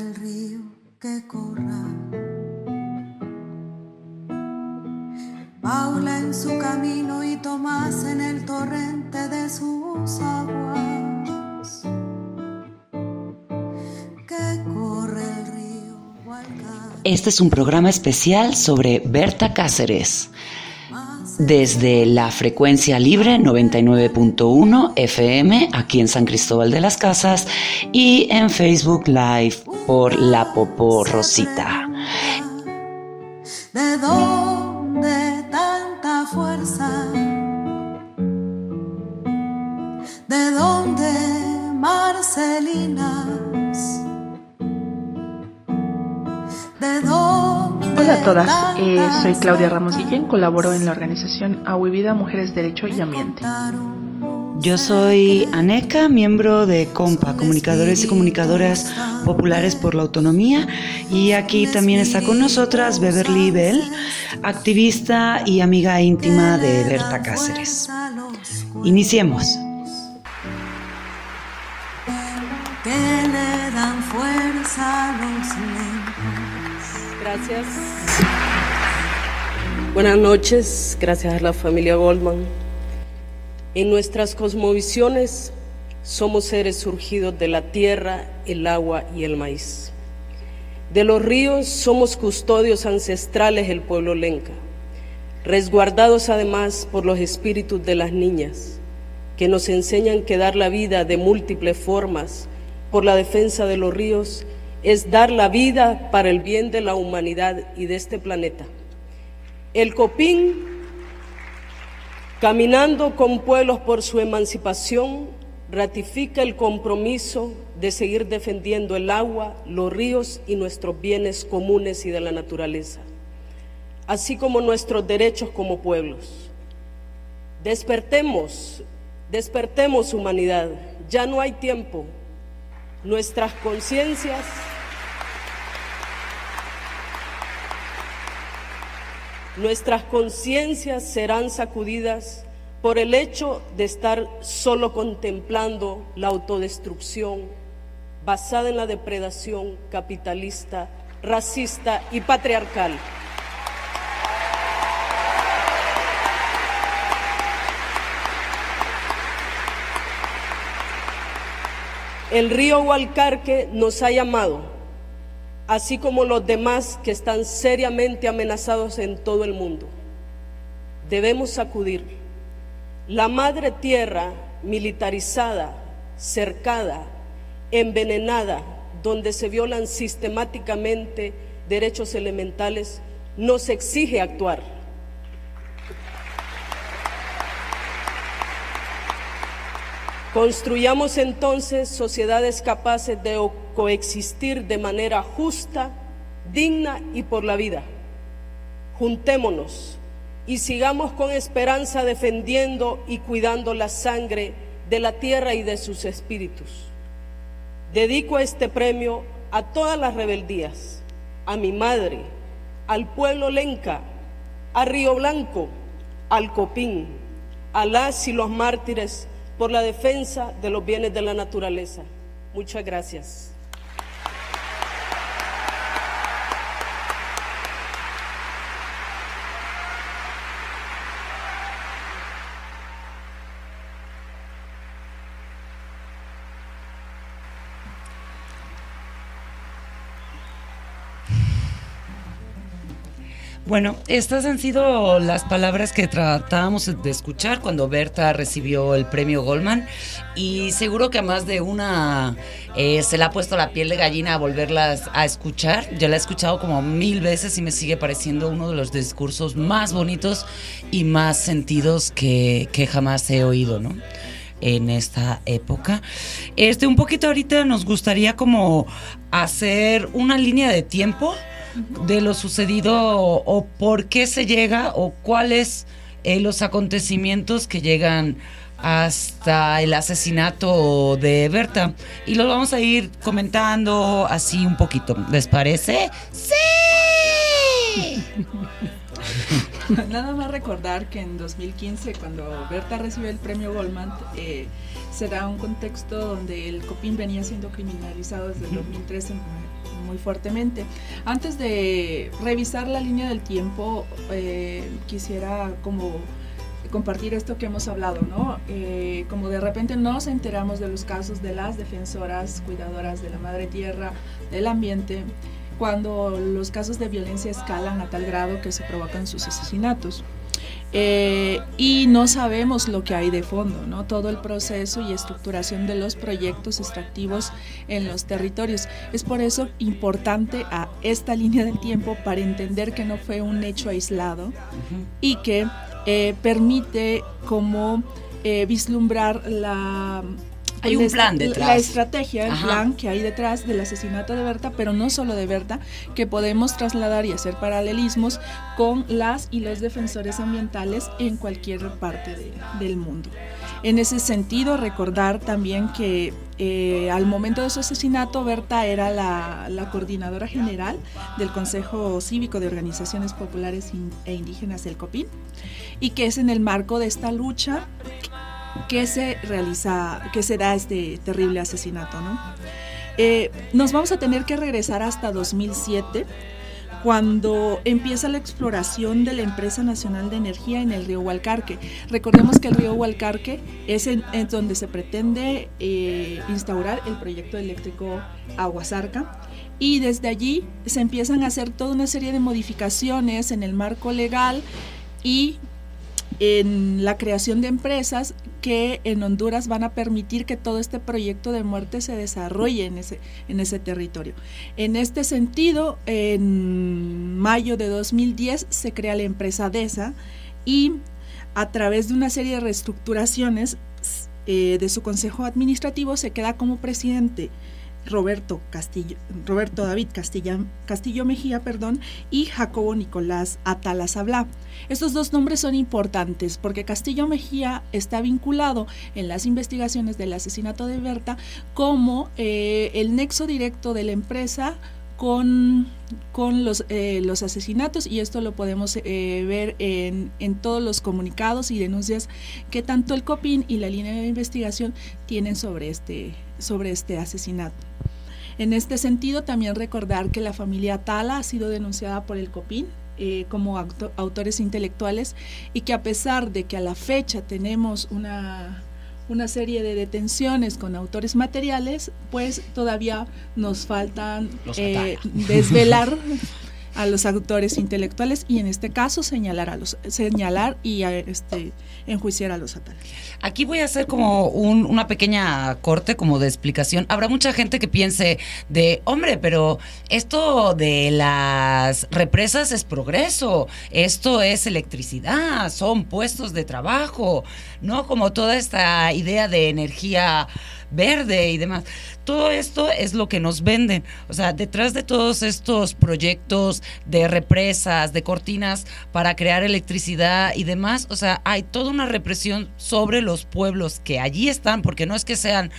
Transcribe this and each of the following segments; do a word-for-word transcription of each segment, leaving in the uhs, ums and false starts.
el río, que corra. Paula en su camino y Tomás en el torrente de sus aguas. Que corre el río Hualcar. Este es un programa especial sobre Berta Cáceres. Desde la frecuencia libre noventa y nueve punto uno F M aquí en San Cristóbal de las Casas y en Facebook Live por La Popó Rosita. ¿De dónde tanta fuerza? ¿De dónde Marcelinas? ¿De dónde? Hola a todas, eh, soy Claudia Ramos Guillén, colaboro en la organización Agua y Vida, Mujeres, Derecho y Ambiente. Yo soy Aneca, miembro de COMPA, Comunicadores y Comunicadoras Populares por la Autonomía, y aquí también está con nosotras Beverly Bell, activista y amiga íntima de Berta Cáceres. Iniciemos. Que le dan fuerza a los lentos. Gracias. Buenas noches, gracias a la familia Goldman. En nuestras cosmovisiones somos seres surgidos de la tierra, el agua y el maíz. De los ríos somos custodios ancestrales el pueblo lenca, resguardados además por los espíritus de las niñas, que nos enseñan que dar la vida de múltiples formas por la defensa de los ríos es dar la vida para el bien de la humanidad y de este planeta. El Copín, caminando con pueblos por su emancipación, ratifica el compromiso de seguir defendiendo el agua, los ríos y nuestros bienes comunes y de la naturaleza, así como nuestros derechos como pueblos. Despertemos, despertemos humanidad, ya no hay tiempo. Nuestras conciencias Nuestras conciencias serán sacudidas por el hecho de estar solo contemplando la autodestrucción basada en la depredación capitalista, racista y patriarcal. El río Hualcarque nos ha llamado, así como los demás que están seriamente amenazados en todo el mundo. Debemos sacudir. La madre tierra militarizada, cercada, envenenada, donde se violan sistemáticamente derechos elementales, nos exige actuar. Construyamos entonces sociedades capaces de coexistir de manera justa, digna y por la vida. Juntémonos y sigamos con esperanza defendiendo y cuidando la sangre de la tierra y de sus espíritus. Dedico este premio a todas las rebeldías, a mi madre, al pueblo lenca, a Río Blanco, al Copín, a las y los mártires por la defensa de los bienes de la naturaleza. Muchas gracias. Bueno, estas han sido las palabras que tratábamos de escuchar cuando Berta recibió el premio Goldman, y seguro que a más de una eh, se le ha puesto la piel de gallina a volverlas a escuchar. Yo la he escuchado como mil veces y me sigue pareciendo uno de los discursos más bonitos y más sentidos que, que jamás he oído, ¿no?, en esta época. Este, un poquito ahorita nos gustaría como hacer una línea de tiempo de lo sucedido o, o por qué se llega o cuáles eh, los acontecimientos que llegan hasta el asesinato de Berta, y los vamos a ir comentando así un poquito. ¿Les parece? ¡Sí! Nada más recordar que en dos mil quince, cuando Berta recibió el premio Goldman, eh, se da un contexto donde el Copín venía siendo criminalizado desde el dos mil trece en muy fuertemente. Antes de revisar la línea del tiempo, eh, quisiera como compartir esto que hemos hablado, ¿no? Eh, como de repente nos enteramos de los casos de las defensoras, cuidadoras de la madre tierra, del ambiente, cuando los casos de violencia escalan a tal grado que se provocan sus asesinatos. Eh, y no sabemos lo que hay de fondo, ¿no? Todo el proceso y estructuración de los proyectos extractivos en los territorios. Es por eso importante a esta línea del tiempo para entender que no fue un hecho aislado uh-huh. y que eh, permite como eh, vislumbrar la... Hay un plan detrás. La estrategia, el Ajá. plan que hay detrás del asesinato de Berta, pero no solo de Berta, que podemos trasladar y hacer paralelismos con las y los defensores ambientales en cualquier parte de, del mundo. En ese sentido, recordar también que eh, al momento de su asesinato, Berta era la, la coordinadora general del Consejo Cívico de Organizaciones Populares e Indígenas del COPIN, y que es en el marco de esta lucha que se realiza, que se da este terrible asesinato, ¿no? Eh, nos vamos a tener que regresar hasta dos mil siete, cuando empieza la exploración de la Empresa Nacional de Energía en el río Hualcarque. Recordemos que el río Hualcarque es en, en donde se pretende eh, instaurar el proyecto eléctrico Aguasarca, y desde allí se empiezan a hacer toda una serie de modificaciones en el marco legal y en la creación de empresas que en Honduras van a permitir que todo este proyecto de muerte se desarrolle en ese, en ese territorio. En este sentido, en mayo de dos mil diez se crea la empresa DESA, y a través de una serie de reestructuraciones eh, de su consejo administrativo se queda como presidente Roberto Castillo, Roberto David Castilla, Castillo Mejía, perdón, y Jacobo Nicolás Atala Sablá. Estos dos nombres son importantes porque Castillo Mejía está vinculado en las investigaciones del asesinato de Berta como eh, el nexo directo de la empresa con, con los, eh, los asesinatos, y esto lo podemos eh, ver en, en todos los comunicados y denuncias que tanto el COPIN y la línea de investigación tienen sobre este, sobre este asesinato. En este sentido, también recordar que la familia Atala ha sido denunciada por el COPIN eh, como auto, autores intelectuales, y que a pesar de que a la fecha tenemos una... una serie de detenciones con autores materiales, pues todavía nos faltan eh, desvelar a los autores intelectuales, y en este caso señalar a los señalar y a, este enjuiciar a los Atala. Aquí voy a hacer como un, una pequeña corte como de explicación. Habrá mucha gente que piense de, hombre, pero esto de las represas es progreso, esto es electricidad, son puestos de trabajo, ¿no? Como toda esta idea de energía verde y demás. Todo esto es lo que nos venden. O sea, detrás de todos estos proyectos de represas, de cortinas para crear electricidad y demás, o sea, hay toda una represión sobre los pueblos que allí están, porque no es que sean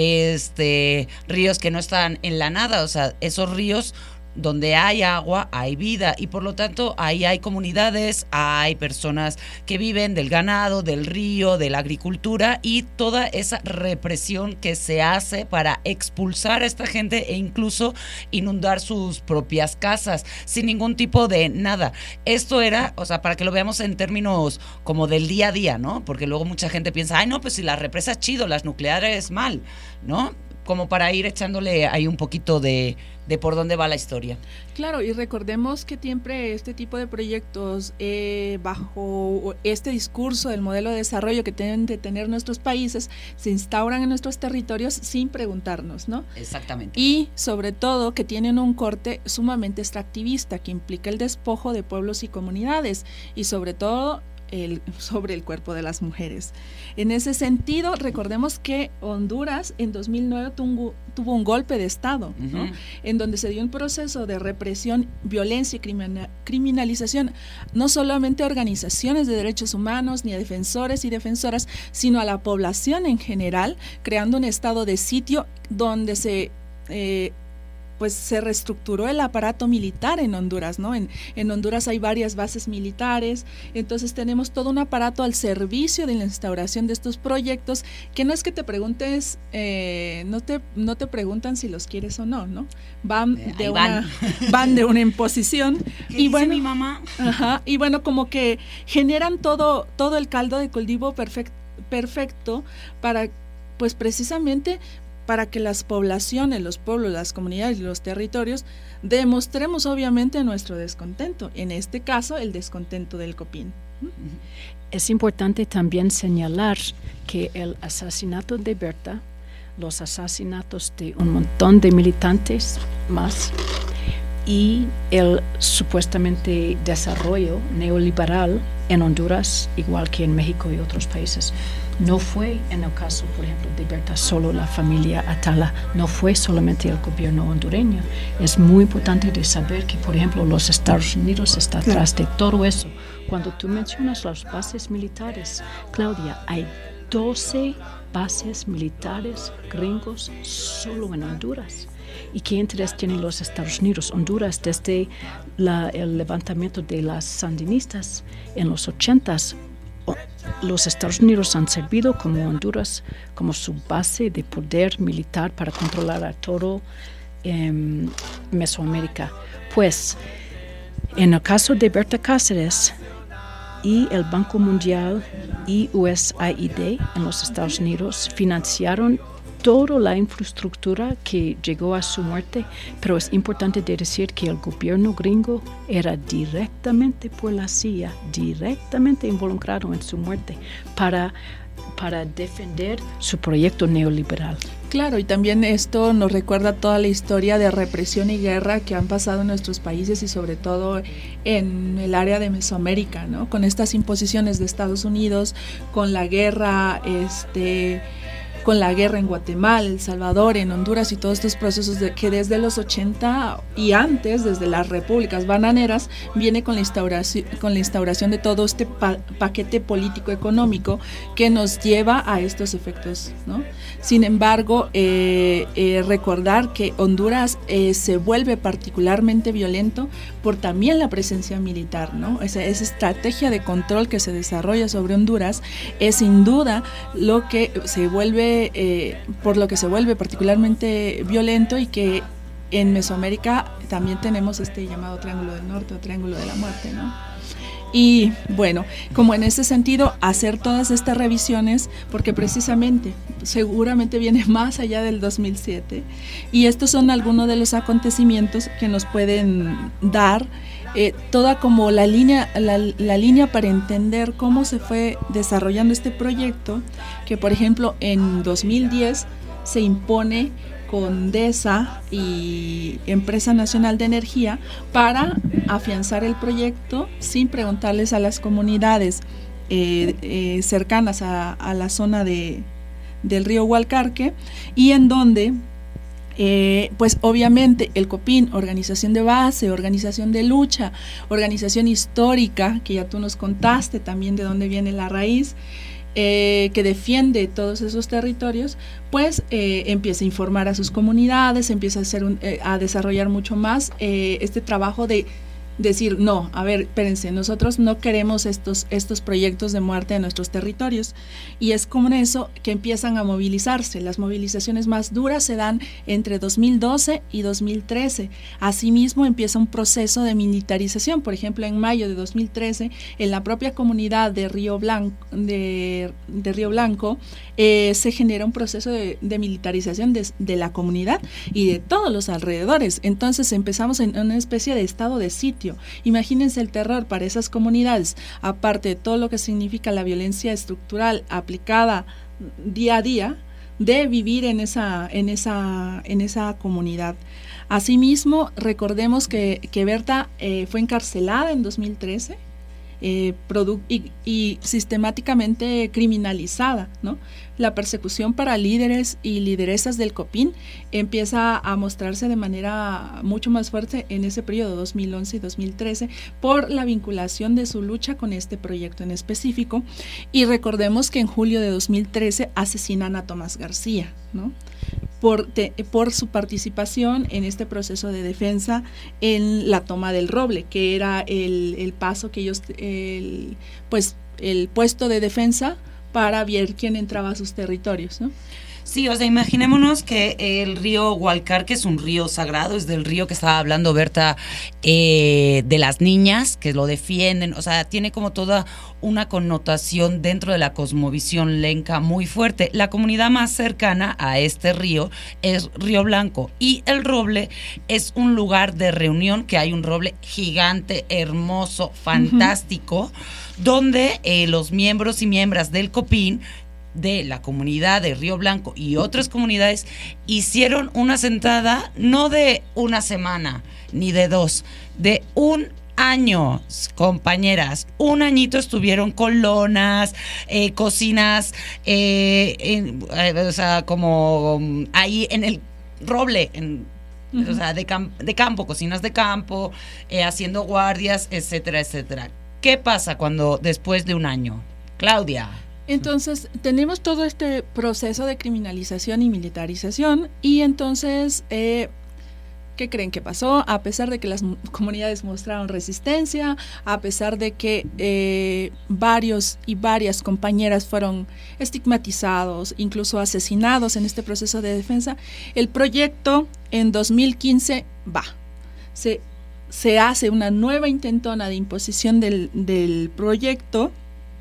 este ríos que no están en la nada, o sea, esos ríos donde hay agua, hay vida, y por lo tanto ahí hay comunidades, hay personas que viven del ganado, del río, de la agricultura, y toda esa represión que se hace para expulsar a esta gente e incluso inundar sus propias casas sin ningún tipo de nada. Esto era, o sea, para que lo veamos en términos como del día a día, ¿no? Porque luego mucha gente piensa, ay no, pues si la represa es chido, las nucleares mal, ¿no? Como para ir echándole ahí un poquito de, de por dónde va la historia. Claro, y recordemos que siempre este tipo de proyectos, eh, bajo este discurso del modelo de desarrollo que tienen de tener nuestros países, se instauran en nuestros territorios sin preguntarnos, ¿no? Exactamente. Y sobre todo que tienen un corte sumamente extractivista que implica el despojo de pueblos y comunidades, y sobre todo El, sobre el cuerpo de las mujeres. En ese sentido, recordemos que Honduras en dos mil nueve tuvo, tuvo un golpe de Estado, uh-huh. ¿no? En donde se dio un proceso de represión, violencia y criminal, criminalización, no solamente a organizaciones de derechos humanos, ni a defensores y defensoras, sino a la población en general, creando un estado de sitio donde se... Eh, pues se reestructuró el aparato militar en Honduras, ¿no? En, en Honduras hay varias bases militares, entonces tenemos todo un aparato al servicio de la instauración de estos proyectos, que no es que te preguntes, eh, no te no te preguntan si los quieres o no, ¿no? Van eh, de van. una van de una imposición ¿Qué y dice bueno, mi mamá? Ajá, y bueno, como que generan todo todo el caldo de cultivo perfecto perfecto para, pues precisamente para que las poblaciones, los pueblos, las comunidades y los territorios demostremos obviamente nuestro descontento, en este caso el descontento del Copín. Es importante también señalar que el asesinato de Berta, los asesinatos de un montón de militantes más y el supuestamente desarrollo neoliberal en Honduras, igual que en México y otros países, no fue en el caso, por ejemplo, de Berta, solo la familia Atala, no fue solamente el gobierno hondureño. Es muy importante de saber que, por ejemplo, los Estados Unidos están atrás de todo eso. Cuando tú mencionas las bases militares, Claudia, hay doce bases militares gringos solo en Honduras. ¿Y qué interés tienen los Estados Unidos? Honduras, desde la, el levantamiento de las sandinistas en los ochentas, los Estados Unidos han servido como Honduras, como su base de poder militar para controlar a todo eh, Mesoamérica. Pues, en el caso de Berta Cáceres y el Banco Mundial y U S A I D en los Estados Unidos financiaron toda la infraestructura que llegó a su muerte, pero es importante de decir que el gobierno gringo era directamente por la C I A, directamente involucrado en su muerte para, para defender su proyecto neoliberal. Claro, y también esto nos recuerda toda la historia de represión y guerra que han pasado en nuestros países y sobre todo en el área de Mesoamérica, ¿no? Con estas imposiciones de Estados Unidos, con la guerra, este... con la guerra en Guatemala, El Salvador, en Honduras y todos estos procesos de, que desde los ochenta y antes, desde las repúblicas bananeras, viene con la instauración, con la instauración de todo este pa- paquete político-económico que nos lleva a estos efectos, ¿no? Sin embargo, eh, eh, recordar que Honduras eh, se vuelve particularmente violento por también la presencia militar, ¿no? Esa, esa estrategia de control que se desarrolla sobre Honduras es sin duda lo que se vuelve Eh, por lo que se vuelve particularmente violento y que en Mesoamérica también tenemos este llamado Triángulo del Norte o Triángulo de la Muerte, ¿no? Y bueno, como en ese sentido, hacer todas estas revisiones, porque precisamente, seguramente viene más allá del dos mil siete, y estos son algunos de los acontecimientos que nos pueden dar eh, toda como la línea, la, la línea para entender cómo se fue desarrollando este proyecto, que por ejemplo en dos mil diez se impone Condesa y Empresa Nacional de Energía para afianzar el proyecto sin preguntarles a las comunidades eh, eh, cercanas a, a la zona de, del río Hualcarque, y en donde Eh, pues obviamente el Copín, organización de base, organización de lucha, organización histórica, que ya tú nos contaste también de dónde viene la raíz, eh, que defiende todos esos territorios, pues eh, empieza a informar a sus comunidades, empieza a, hacer un, eh, a desarrollar mucho más eh, este trabajo de decir, no, a ver, espérense, nosotros no queremos estos, estos proyectos de muerte en nuestros territorios. Y es con eso que empiezan a movilizarse. Las movilizaciones más duras se dan entre dos mil doce y dos mil trece. Asimismo, empieza un proceso de militarización. Por ejemplo, en mayo de dos mil trece, en la propia comunidad de Río Blanco, de, de Río Blanco eh, se genera un proceso de, de militarización de, de la comunidad y de todos los alrededores. Entonces empezamos en una especie de estado de sitio. Imagínense el terror para esas comunidades, aparte de todo lo que significa la violencia estructural aplicada día a día, de vivir en esa, en esa, en esa comunidad. Asimismo, recordemos que, que Berta eh, fue encarcelada en dos mil trece eh, produ- y, y sistemáticamente criminalizada, ¿no? La persecución para líderes y lideresas del Copín empieza a mostrarse de manera mucho más fuerte en ese periodo dos mil once y dos mil trece por la vinculación de su lucha con este proyecto en específico. Y recordemos que en julio de dos mil trece asesinan a Tomás García, ¿no? por, te, por su participación en este proceso de defensa en la toma del Roble, que era el, el paso que ellos, el, pues el puesto de defensa para ver quién entraba a sus territorios, ¿no? Sí, o sea, imaginémonos que el río Hualcar, que es un río sagrado, es del río que estaba hablando Berta, eh, de las niñas que lo defienden, o sea, tiene como toda una connotación dentro de la cosmovisión lenca muy fuerte. La comunidad más cercana a este río es Río Blanco, y el Roble es un lugar de reunión, que hay un roble gigante, hermoso, fantástico, uh-huh. donde eh, los miembros y miembros del Copín, de la comunidad de Río Blanco y otras comunidades hicieron una sentada no de una semana ni de dos, de un año, compañeras, un añito estuvieron con lonas, eh, cocinas, eh, en, eh, o sea, como ahí en el Roble, en, uh-huh. o sea, de, cam- de campo, cocinas de campo, eh, haciendo guardias, etcétera, etcétera. ¿Qué pasa cuando después de un año? Claudia. Entonces, tenemos todo este proceso de criminalización y militarización, y entonces, eh, ¿qué creen que pasó? A pesar de que las comunidades mostraron resistencia, a pesar de que eh, varios y varias compañeras fueron estigmatizados, incluso asesinados en este proceso de defensa, el proyecto en dos mil quince va. Se, se hace una nueva intentona de imposición del, del proyecto,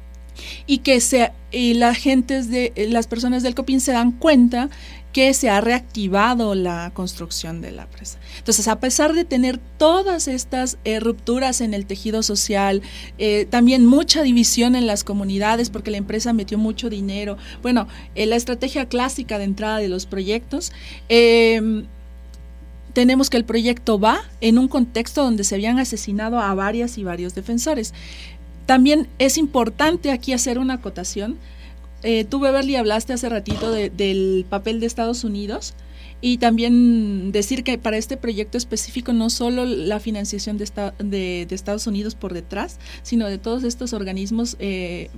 y que se, y la gentes de, las personas del Copín se dan cuenta que se ha reactivado la construcción de la presa. Entonces, a pesar de tener todas estas eh, rupturas en el tejido social, eh, también mucha división en las comunidades porque la empresa metió mucho dinero, bueno, eh, la estrategia clásica de entrada de los proyectos, eh, tenemos que el proyecto va en un contexto donde se habían asesinado a varias y varios defensores. También es importante aquí hacer una acotación. Eh, tú, Beverly, hablaste hace ratito de, del papel de Estados Unidos, y también decir que para este proyecto específico no solo la financiación de, esta, de, de Estados Unidos por detrás, sino de todos estos organismos eh,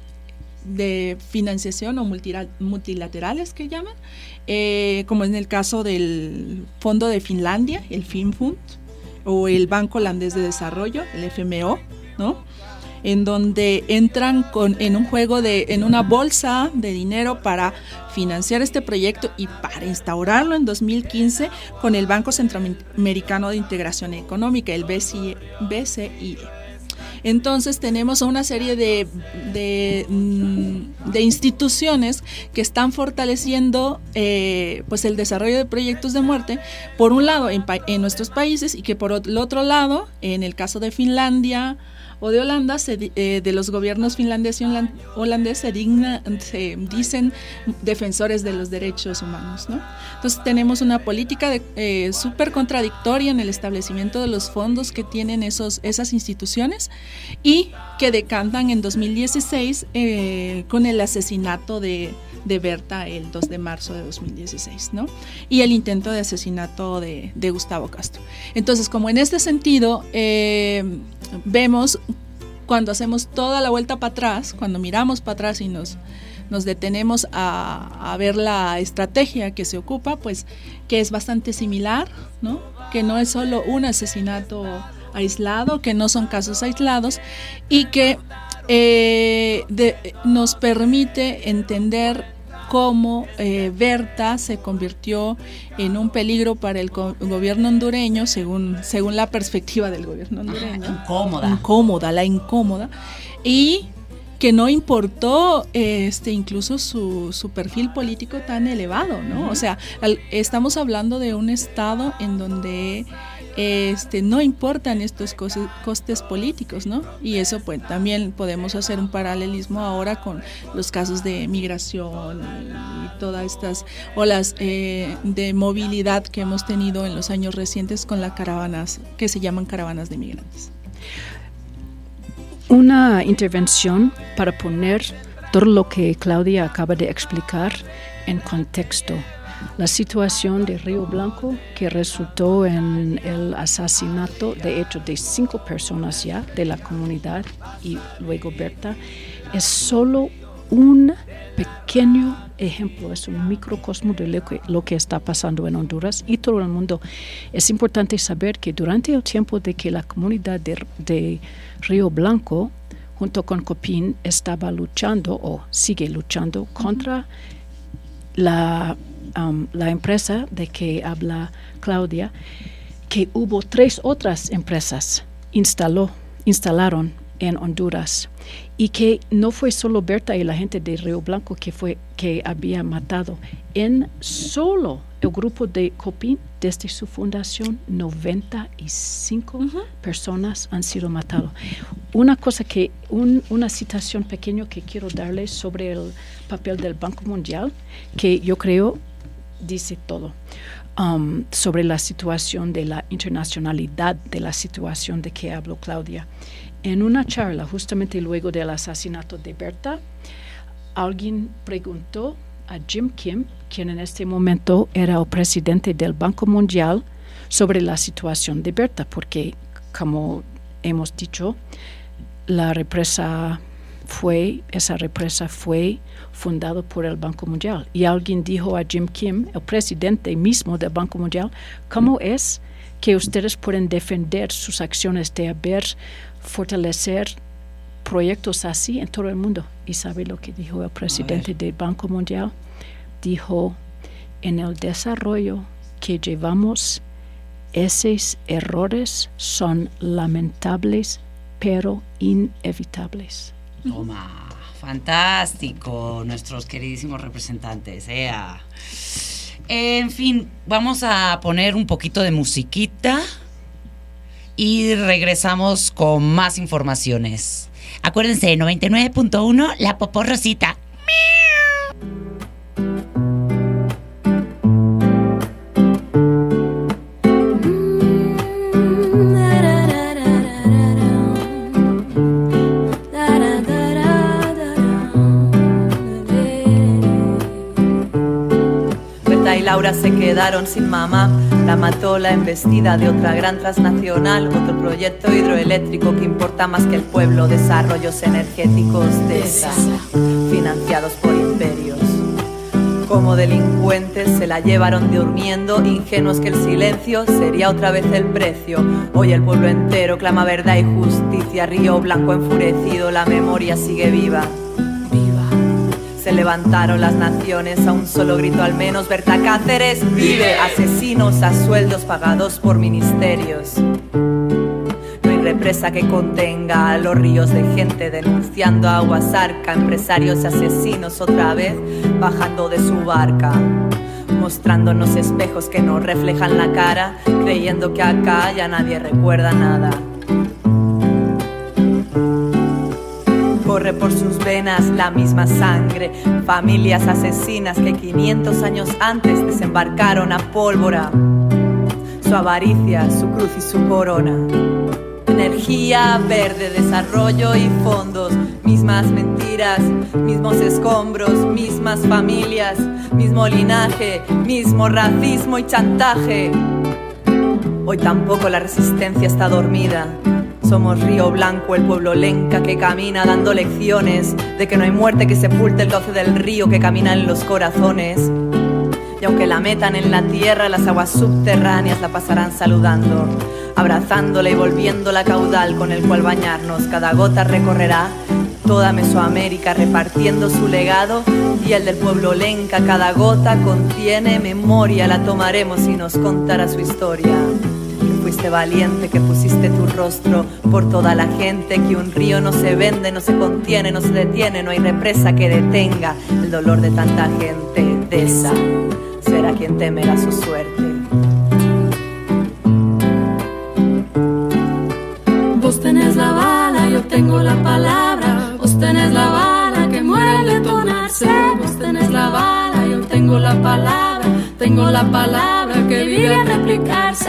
de financiación o multilaterales que llaman, eh, como en el caso del Fondo de Finlandia, el Finnfund, o el Banco Holandés de Desarrollo, el F M O, ¿no?, en donde entran con, en un juego de, en una bolsa de dinero para financiar este proyecto y para instaurarlo en dos mil quince con el Banco Centroamericano de Integración Económica, el B C I E. Entonces tenemos una serie de, de, de instituciones que están fortaleciendo eh, pues el desarrollo de proyectos de muerte, por un lado en, en nuestros países, y que por el otro lado, en el caso de Finlandia o de Holanda, se, eh, de los gobiernos finlandés y holandés se, digna, se dicen defensores de los derechos humanos, ¿no? Entonces tenemos una política de, eh, súper contradictoria en el establecimiento de los fondos que tienen esos, esas instituciones, y que decantan en dos mil dieciséis eh, con el asesinato de, de Berta el dos de marzo de dos mil dieciséis, ¿no? Y el intento de asesinato de, de Gustavo Castro. Entonces, como en este sentido eh, vemos, cuando hacemos toda la vuelta para atrás, cuando miramos para atrás y nos, nos detenemos a, a ver la estrategia que se ocupa, pues que es bastante similar, ¿no? Que no es solo un asesinato aislado, que no son casos aislados, y que eh, de, nos permite entender cómo eh, Berta se convirtió en un peligro para el co- gobierno hondureño, según, según la perspectiva del gobierno hondureño. Ah, incómoda. Incómoda, la incómoda. Y que no importó este incluso su, su perfil político tan elevado, ¿no? O sea, al, estamos hablando de un estado en donde este no importan estos costes, costes políticos, ¿no? Y eso pues también podemos hacer un paralelismo ahora con los casos de migración y, y todas estas olas eh, de movilidad que hemos tenido en los años recientes con las caravanas, que se llaman caravanas de migrantes. Una intervención para poner todo lo que Claudia acaba de explicar en contexto. La situación de Río Blanco, que resultó en el asesinato, de hecho, de cinco personas ya de la comunidad y luego Berta, es solo un pequeño ejemplo, es un microcosmo de lo que, lo que está pasando en Honduras y todo el mundo. Es importante saber que durante el tiempo de que la comunidad de, de Río Blanco, junto con COPIN, estaba luchando o sigue luchando contra la, um, la empresa de que habla Claudia, que hubo tres otras empresas instaló, instalaron en Honduras, y que no fue solo Berta y la gente de Río Blanco que fue que había matado. En solo el grupo de COPIN, desde su fundación, noventa y cinco uh-huh. personas han sido matadas. Una cosa que, un, una citación pequeña que quiero darles sobre el papel del Banco Mundial, que yo creo dice todo. Um, sobre la situación de la internacionalidad de la situación de que habló Claudia. En una charla, justamente luego del asesinato de Berta, alguien preguntó a Jim Kim, quien en este momento era el presidente del Banco Mundial, sobre la situación de Berta, porque, como hemos dicho, la represa fue, esa represa fue fundada por el Banco Mundial. Y alguien dijo a Jim Kim, el presidente mismo del Banco Mundial, ¿cómo es que ustedes pueden defender sus acciones de haber fortalecer proyectos así en todo el mundo? ¿Y sabe lo que dijo el presidente del Banco Mundial? Dijo, en el desarrollo que llevamos, esos errores son lamentables, pero inevitables. Toma, fantástico, nuestros queridísimos representantes. ¡Ea! En fin, vamos a poner un poquito de musiquita y regresamos con más informaciones. Acuérdense, noventa y nueve punto uno, La Popó Rosita. Laura se quedaron sin mamá, la mató la embestida de otra gran transnacional, otro proyecto hidroeléctrico que importa más que el pueblo, desarrollos energéticos de esa, financiados por imperios. Como delincuentes se la llevaron durmiendo, ingenuos que el silencio sería otra vez el precio. Hoy el pueblo entero clama verdad y justicia, Río Blanco enfurecido, la memoria sigue viva. Se levantaron las naciones a un solo grito al menos. Berta Cáceres vive. Asesinos a sueldos pagados por ministerios. No hay represa que contenga a los ríos de gente denunciando a Aguasarca. Empresarios y asesinos otra vez bajando de su barca, mostrándonos espejos que nos reflejan la cara, creyendo que acá ya nadie recuerda nada. Corre por sus venas la misma sangre, familias asesinas que quinientos años antes desembarcaron a pólvora. Su avaricia, su cruz y su corona. Energía verde, desarrollo y fondos, mismas mentiras, mismos escombros, mismas familias, mismo linaje, mismo racismo y chantaje. Hoy tampoco la resistencia está dormida. Somos Río Blanco, el pueblo lenca que camina dando lecciones de que no hay muerte que sepulte el cauce del río que camina en los corazones. Y aunque la metan en la tierra, las aguas subterráneas la pasarán saludando, abrazándola y volviéndola caudal con el cual bañarnos. Cada gota recorrerá toda Mesoamérica repartiendo su legado, y el del pueblo lenca. Cada gota contiene memoria, la tomaremos y nos contará su historia. Fuiste valiente, que pusiste tu rostro por toda la gente, que un río no se vende, no se contiene, no se detiene, no hay represa que detenga el dolor de tanta gente. De esa será quien temerá su suerte. Vos tenés la bala, yo tengo la palabra. Vos tenés la bala que muere al detonarse. Vos tenés la bala, yo tengo la palabra. Tengo la palabra que vive a replicarse.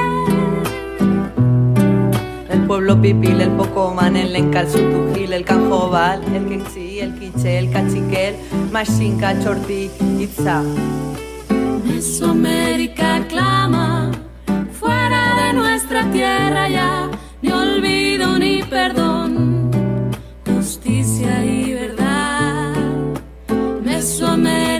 El pueblo pipil, el pocomán, el lenca, el sutujil, el canjobal, el quechí, el quiché, el cachiquel, machinca, chorti, itza. Mesoamérica clama, fuera de nuestra tierra ya, ni olvido ni perdón, justicia y verdad. Mesoamérica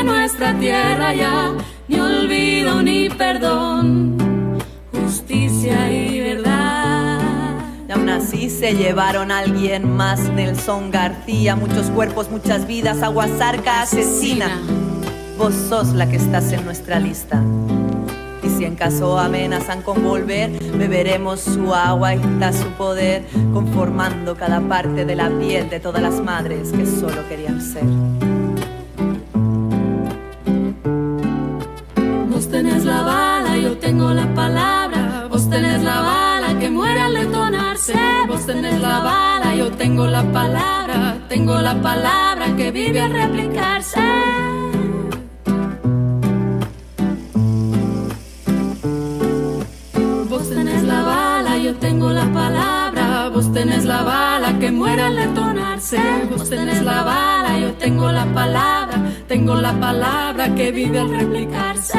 de nuestra tierra ya, ni olvido ni perdón, justicia y verdad. Y aún así se llevaron a alguien más, Nelson García. Muchos cuerpos, muchas vidas, Aguasarca asesina. Vos sos la que estás en nuestra lista. Y si en caso amenazan con volver, beberemos su agua y da su poder, conformando cada parte de la piel de todas las madres que solo querían ser. Vos tenés la bala, yo tengo la palabra. Vos tenés la bala que muere al detonarse. Vos tenés la bala, yo tengo la palabra. Tengo la palabra que vive al replicarse. Vos tenés la bala, yo tengo la palabra. Vos tenés la bala que muere al detonarse. Vos tenés la bala, yo tengo la palabra. Tengo la palabra que vive al replicarse.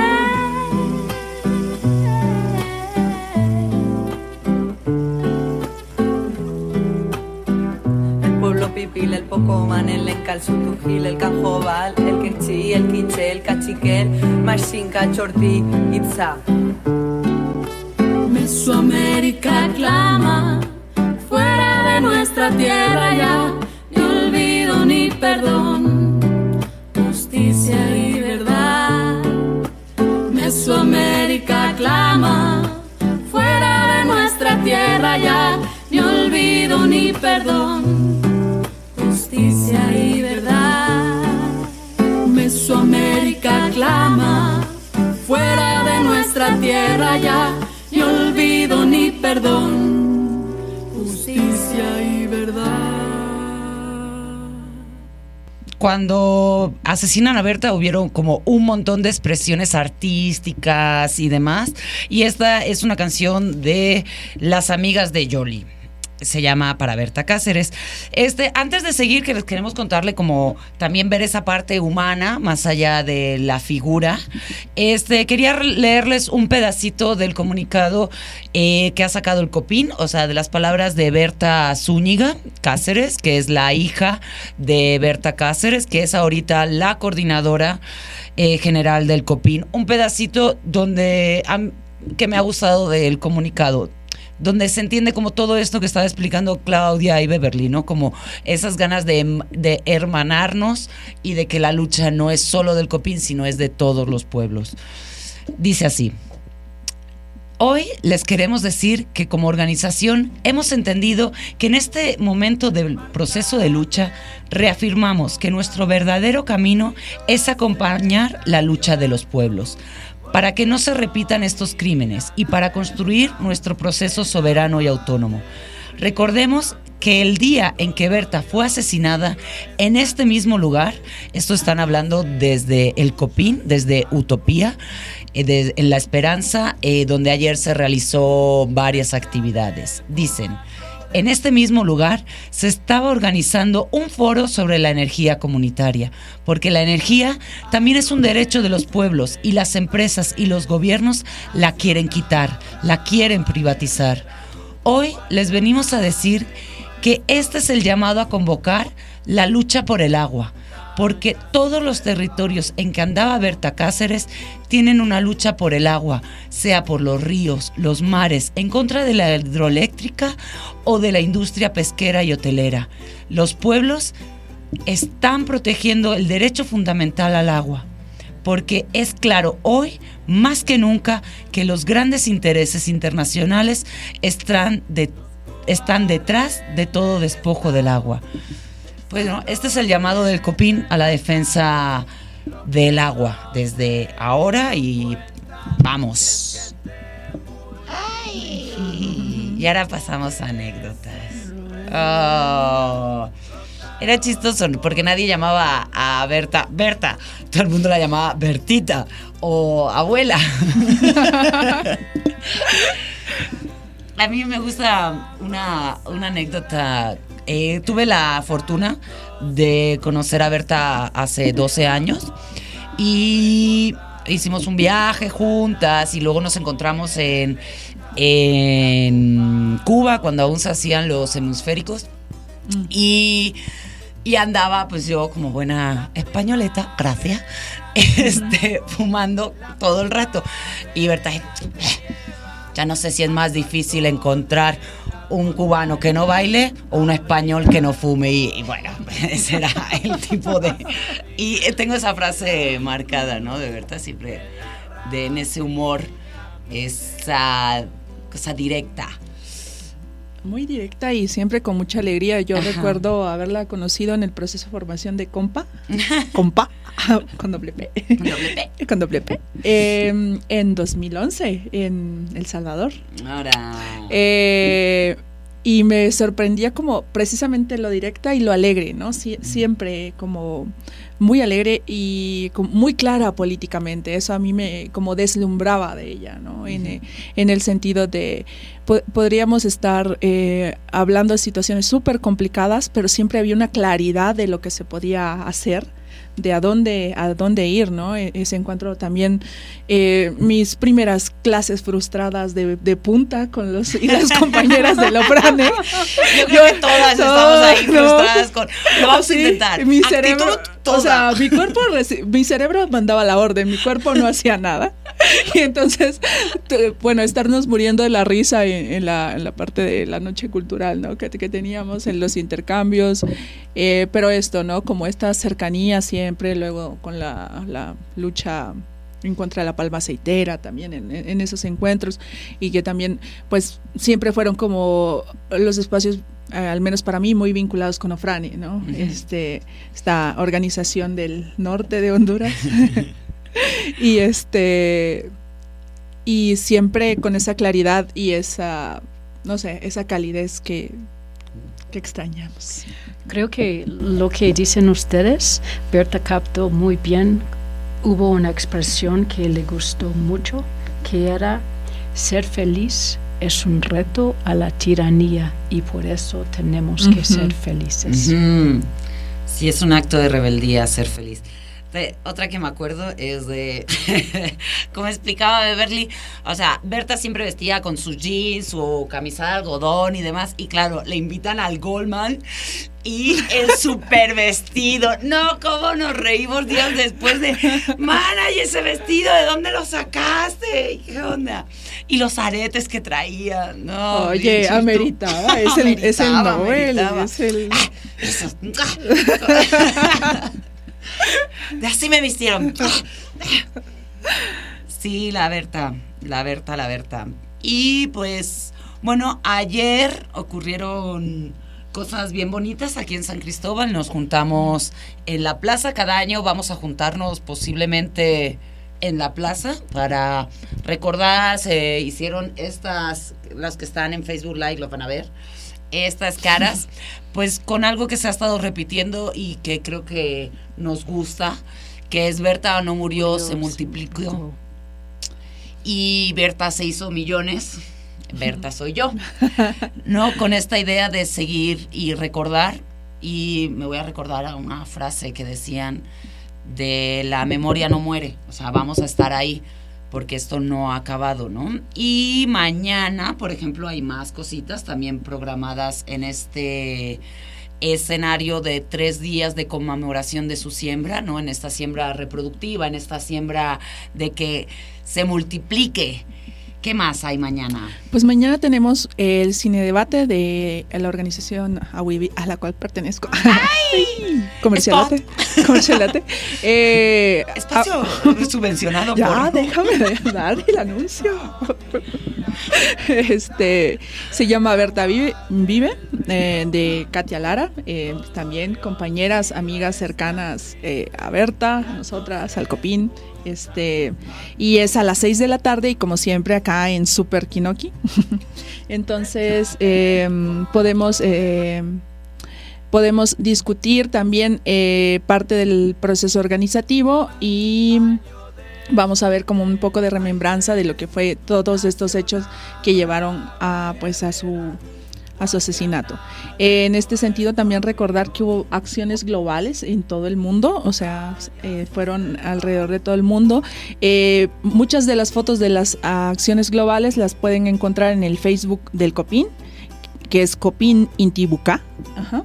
El pueblo pipil, el pocomán, el lenca, el sutujil, el canjobal, el quinchí, el quiche, el cachiquel, machinca, chortí, itza. Mesoamérica clama, fuera de nuestra tierra ya, ni olvido ni perdón, justicia y verdad. Mesoamérica clama, fuera de nuestra tierra ya, ni olvido ni perdón, justicia y verdad. Mesoamérica clama, fuera de nuestra tierra ya, ni olvido ni perdón, justicia y verdad. Cuando asesinan a Berta hubieron como un montón de expresiones artísticas y demás. Y esta es una canción de Las Amigas de Yoli. Se llama Para Berta Cáceres. Este, antes de seguir, que les queremos contarle como también ver esa parte humana más allá de la figura. Este, quería leerles un pedacito del comunicado eh, que ha sacado el COPIN, o sea, de las palabras de Berta Zúñiga Cáceres, que es la hija de Berta Cáceres, que es ahorita la coordinadora eh, general del COPIN. Un pedacito donde que me ha gustado del comunicado, donde se entiende como todo esto que estaba explicando Claudia y Beverly, ¿no? Como esas ganas de, de hermanarnos y de que la lucha no es solo del COPIN, sino es de todos los pueblos. Dice así: hoy les queremos decir que como organización hemos entendido que en este momento del proceso de lucha reafirmamos que nuestro verdadero camino es acompañar la lucha de los pueblos, para que no se repitan estos crímenes y para construir nuestro proceso soberano y autónomo. Recordemos que el día en que Berta fue asesinada, en este mismo lugar, esto están hablando desde el COPIN, desde Utopía, eh, de, en La Esperanza, eh, donde ayer se realizó varias actividades. Dicen: en este mismo lugar se estaba organizando un foro sobre la energía comunitaria, porque la energía también es un derecho de los pueblos y las empresas y los gobiernos la quieren quitar, la quieren privatizar. Hoy les venimos a decir que este es el llamado a convocar la lucha por el agua, porque todos los territorios en que andaba Berta Cáceres tienen una lucha por el agua, sea por los ríos, los mares, en contra de la hidroeléctrica o de la industria pesquera y hotelera. Los pueblos están protegiendo el derecho fundamental al agua, porque es claro hoy, más que nunca, que los grandes intereses internacionales están, de, están detrás de todo despojo del agua. Bueno, este es el llamado del COPIN a la defensa del agua desde ahora y vamos. Ay, y ahora pasamos a anécdotas. Oh, era chistoso porque nadie llamaba a Berta Berta, todo el mundo la llamaba Bertita o abuela. A mí me gusta una, una anécdota. Eh, tuve la fortuna de conocer a Berta hace doce años y hicimos un viaje juntas y luego nos encontramos en, en Cuba cuando aún se hacían los hemisféricos. Mm. Y Y andaba, pues yo como buena españoleta, gracias, este, fumando todo el rato. Y Berta, ya no sé si es más difícil encontrar un cubano que no baile o un español que no fume. Y, y bueno, ese era el tipo de... Y tengo esa frase marcada, ¿no? De Berta, siempre de en ese humor, esa cosa directa. Muy directa y siempre con mucha alegría. Yo Ajá. recuerdo haberla conocido en el proceso de formación de Compa. Compa, con doble P. Con doble P. Con doble P. Eh, en dos mil once, en El Salvador. Ahora... Eh, y me sorprendía como precisamente lo directa y lo alegre, ¿no? Sie- siempre como muy alegre y como muy clara políticamente. Eso a mí me como deslumbraba de ella, ¿no? En, uh-huh. en el sentido de po- podríamos estar eh, hablando de situaciones súper complicadas, pero siempre había una claridad de lo que se podía hacer, de a dónde a dónde ir, ¿no? Ese encuentro también, eh, mis primeras clases frustradas de, de punta con los y las compañeras de Lofrane. Yo creo que todas no, estamos ahí frustradas no, con, lo vamos sí, a intentar. Mi Actitud cerebro, toda. O sea, mi cuerpo, mi cerebro mandaba la orden, mi cuerpo no hacía nada. Y entonces, t- bueno, estarnos muriendo de la risa en, en, la, en la parte de la noche cultural, ¿no? Que, que teníamos en los intercambios, eh, pero esto, ¿no? Como esta cercanía siempre, luego con la, la lucha en contra de la palma aceitera también en, en esos encuentros, y que también pues siempre fueron como los espacios, eh, al menos para mí, muy vinculados con Ofrane, ¿no? Uh-huh. Este, esta organización del norte de Honduras. y este y siempre con esa claridad y esa, no sé, esa calidez que, que extrañamos. Creo que lo que dicen ustedes, Berta captó muy bien. Hubo una expresión que le gustó mucho, que era: ser feliz es un reto a la tiranía y por eso tenemos uh-huh. que ser felices. Uh-huh. Sí, es un acto de rebeldía ser feliz. De, otra que me acuerdo es de, como explicaba Beverly, o sea, Berta siempre vestía con sus jeans, su camisa de algodón y demás, y claro, le invitan al Goldman y el super vestido. No, cómo nos reímos días después de, mana, ¿y ese vestido de dónde lo sacaste? ¿Qué onda? Y los aretes que traía, no. Oye, bichito. ameritaba, es el, es el Nobel, es el... Ah, eso. De así me vistieron. Sí, la Berta, la Berta, la Berta. Y pues, bueno, ayer ocurrieron cosas bien bonitas aquí en San Cristóbal. Nos juntamos en la plaza. Cada año vamos a juntarnos posiblemente en la plaza para recordar. Se hicieron estas, las que están en Facebook Live lo van a ver, estas caras, pues con algo que se ha estado repitiendo y que creo que nos gusta, que es Berta no murió, Dios, se multiplicó. Y Berta se hizo millones. Berta soy yo, ¿no? Con esta idea de seguir y recordar. Y me voy a recordar a una frase que decían de la memoria no muere, o sea, vamos a estar ahí porque esto no ha acabado, ¿no? Y mañana, por ejemplo, hay más cositas también programadas en este escenario de tres días de conmemoración de su siembra, ¿no? En esta siembra reproductiva, en esta siembra de que se multiplique. ¿Qué más hay mañana? Pues mañana tenemos el cine debate de la organización Awibi, a la cual pertenezco. ¡Ay! Comercialate. Comercialate. Eh, Espacio a, subvencionado ya, por... déjame dar el anuncio. Este se llama Berta Vive, Vive eh, de Katia Lara. Eh, también compañeras, amigas cercanas eh, a Berta, a nosotras, al Copín. Este, y es a las seis de la tarde y como siempre acá en Super Kinoki. Entonces eh, podemos eh, podemos discutir también eh, parte del proceso organizativo y vamos a ver como un poco de remembranza de lo que fue todos estos hechos que llevaron a pues a su a su asesinato. Eh, en este sentido también recordar que hubo acciones globales en todo el mundo, o sea, eh, fueron alrededor de todo el mundo. Eh, muchas de las fotos de las acciones globales las pueden encontrar en el Facebook del Copín, que es Copín Intibucá. Ajá.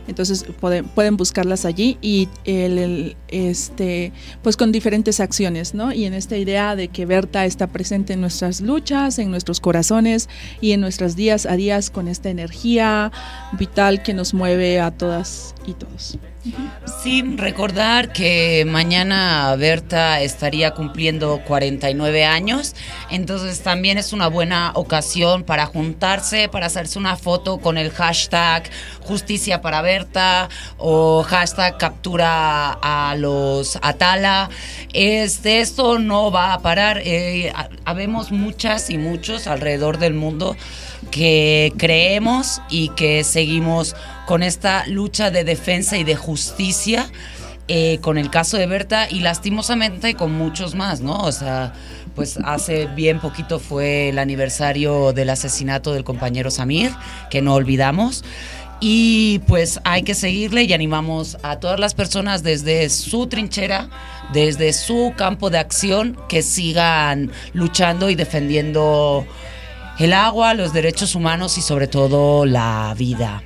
Entonces pueden, pueden buscarlas allí y el, el, este, pues con diferentes acciones, ¿no? Y en esta idea de que Berta está presente en nuestras luchas, en nuestros corazones y en nuestros días a días con esta energía vital que nos mueve a todas y todos. Sí, recordar que mañana Berta estaría cumpliendo cuarenta y nueve años, entonces también es una buena ocasión para juntarse, para hacerse una foto con el hashtag Justicia para Berta o hashtag Captura a los Atala. Este, esto no va a parar, eh, habemos muchas y muchos alrededor del mundo que creemos y que seguimos con esta lucha de defensa y de justicia, eh, con el caso de Berta y lastimosamente con muchos más, ¿no? O sea, pues hace bien poquito fue el aniversario del asesinato del compañero Samir, que no olvidamos. Y pues hay que seguirle y animamos a todas las personas desde su trinchera, desde su campo de acción, que sigan luchando y defendiendo el agua, los derechos humanos y sobre todo la vida.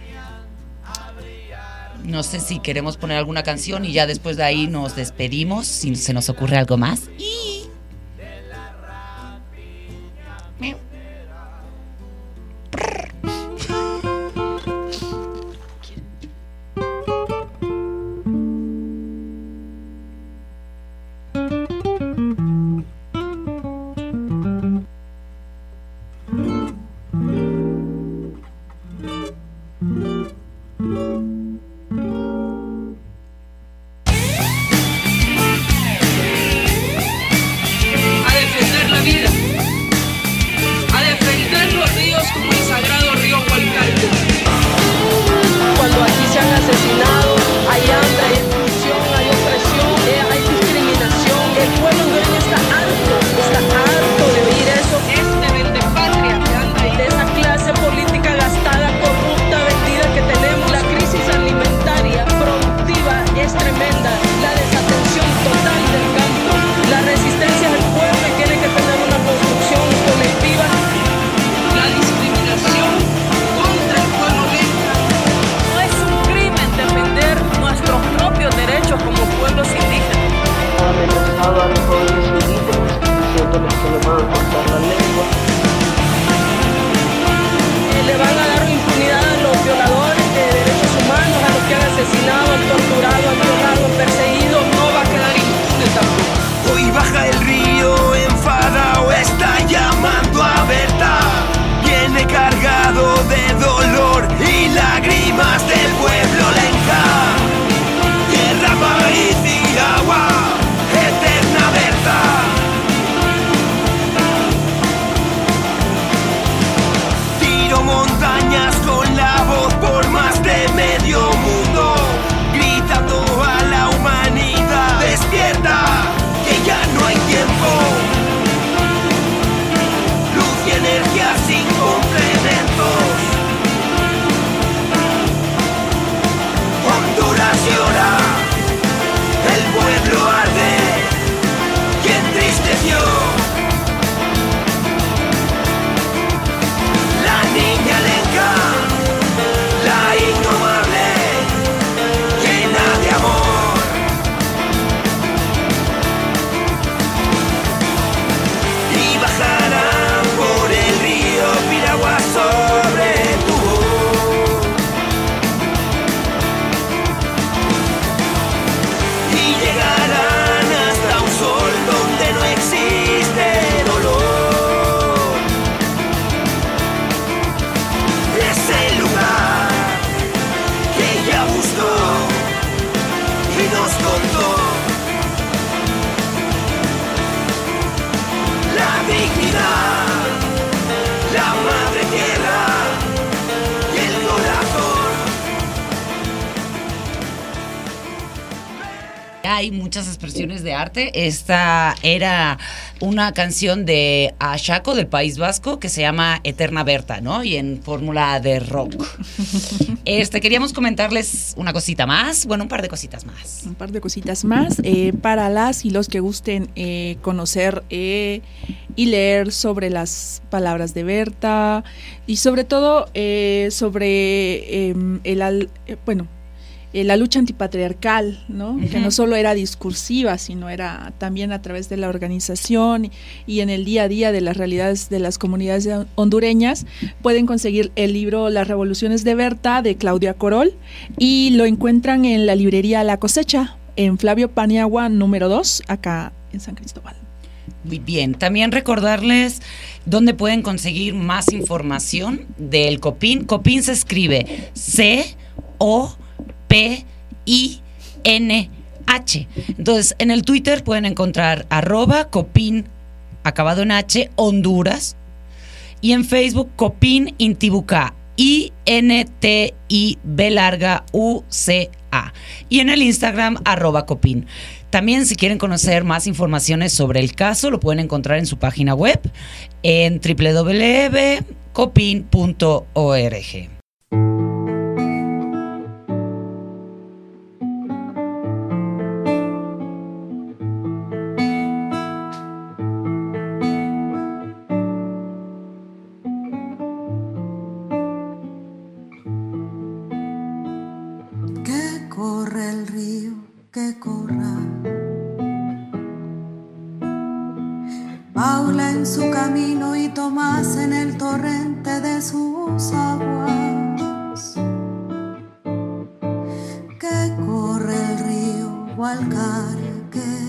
No sé si queremos poner alguna canción y ya después de ahí nos despedimos, si se nos ocurre algo más. Y... hay muchas expresiones de arte. Esta era una canción de Axaco, del País Vasco, que se llama Eterna Berta, ¿no? Y en fórmula de rock. Este, queríamos comentarles una cosita más, bueno, un par de cositas más. Un par de cositas más, eh, para las y los que gusten eh, conocer eh, y leer sobre las palabras de Berta y sobre todo eh, sobre eh, el, eh, bueno, eh, la lucha antipatriarcal, ¿no? Uh-huh. Que no solo era discursiva, sino era también a través de la organización y, y en el día a día de las realidades de las comunidades hondureñas. Pueden conseguir el libro Las Revoluciones de Berta, de Claudia Corol, y lo encuentran en la librería La Cosecha, en Flavio Paniagua número dos, acá en San Cristóbal. Muy bien, también recordarles dónde pueden conseguir más información del COPIN. COPIN se escribe C O P I N H. Entonces, en el Twitter pueden encontrar arroba COPIN, acabado en H, Honduras. Y en Facebook, COPIN Intibucá, I N T I B larga U C A. Y en el Instagram, arroba COPIN. También, si quieren conocer más informaciones sobre el caso, lo pueden encontrar en su página web en doble u doble u doble u punto copin punto org. Que corre el río, que corra. Paula en su camino y Tomás en el torrente de sus aguas. Que corre el río Hualcarque.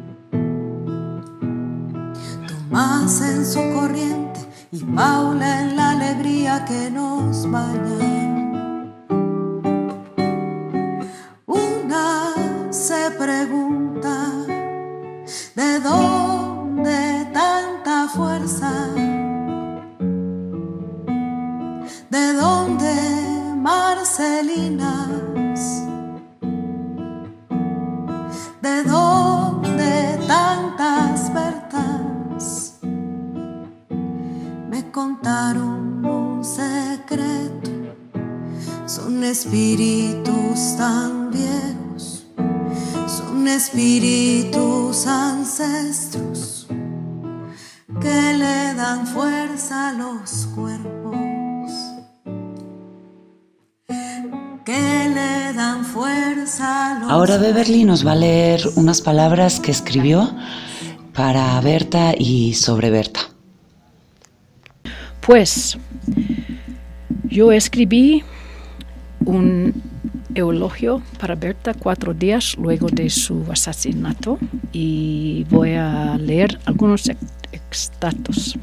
Tomás en su corriente y Paula en la alegría que nos baña. Una se pregunta ¿de dónde tanta fuerza? ¿De dónde Marcelinas? ¿De dónde tantas Bertas? Me contaron un secreto, son espíritus tan viejos, son espíritus ancestros que le dan fuerza a los cuerpos, que le dan fuerza a los Ahora Beverly nos va a leer unas palabras que escribió para Berta y sobre Berta. Pues yo escribí un eulogio para Berta cuatro días luego de su asesinato y voy a leer algunos extractos.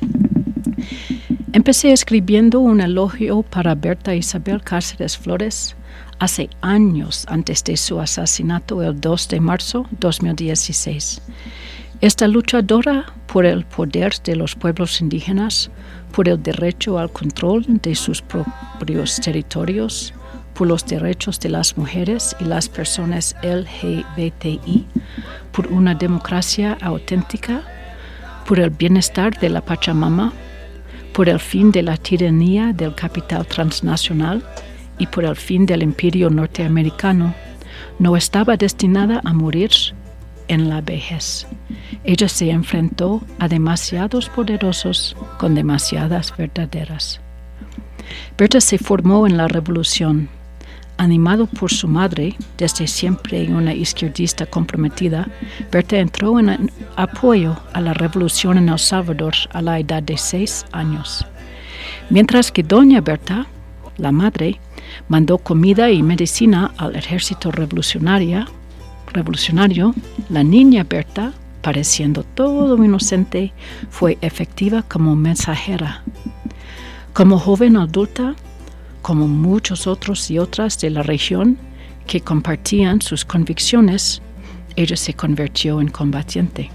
Empecé escribiendo un elogio para Berta Isabel Cáceres Flores hace años antes de su asesinato el dos de marzo de dos mil dieciséis. Esta luchadora por el poder de los pueblos indígenas, por el derecho al control de sus propios territorios, por los derechos de las mujeres y las personas L G B T I, por una democracia auténtica, por el bienestar de la Pachamama, por el fin de la tiranía del capital transnacional y por el fin del imperio norteamericano, no estaba destinada a morir en la vejez. Ella se enfrentó a demasiados poderosos con demasiadas verdaderas. Berta se formó en la revolución. Animado por su madre, desde siempre una izquierdista comprometida, Berta entró en apoyo a la revolución en El Salvador a la edad de seis años. Mientras que doña Berta, la madre, mandó comida y medicina al ejército revolucionario, revolucionario, la niña Berta, pareciendo todo inocente, fue efectiva como mensajera. Como joven adulta, como muchos otros y otras de la región que compartían sus convicciones, ella se convirtió en combatiente.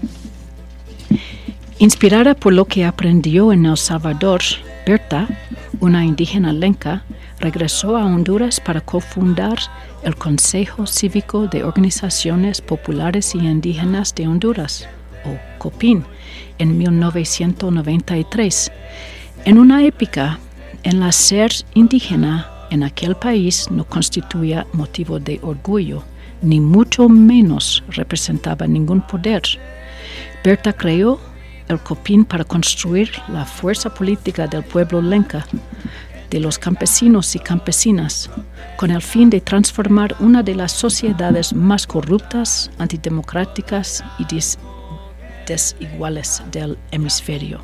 Inspirada por lo que aprendió en El Salvador, Berta, una indígena lenca, regresó a Honduras para cofundar el Consejo Cívico de Organizaciones Populares y Indígenas de Honduras, o COPIN, en mil novecientos noventa y tres. En una época en la ser indígena en aquel país no constituía motivo de orgullo, ni mucho menos representaba ningún poder. Berta creó el COPIN para construir la fuerza política del pueblo lenca, de los campesinos y campesinas, con el fin de transformar una de las sociedades más corruptas, antidemocráticas y des- desiguales del hemisferio.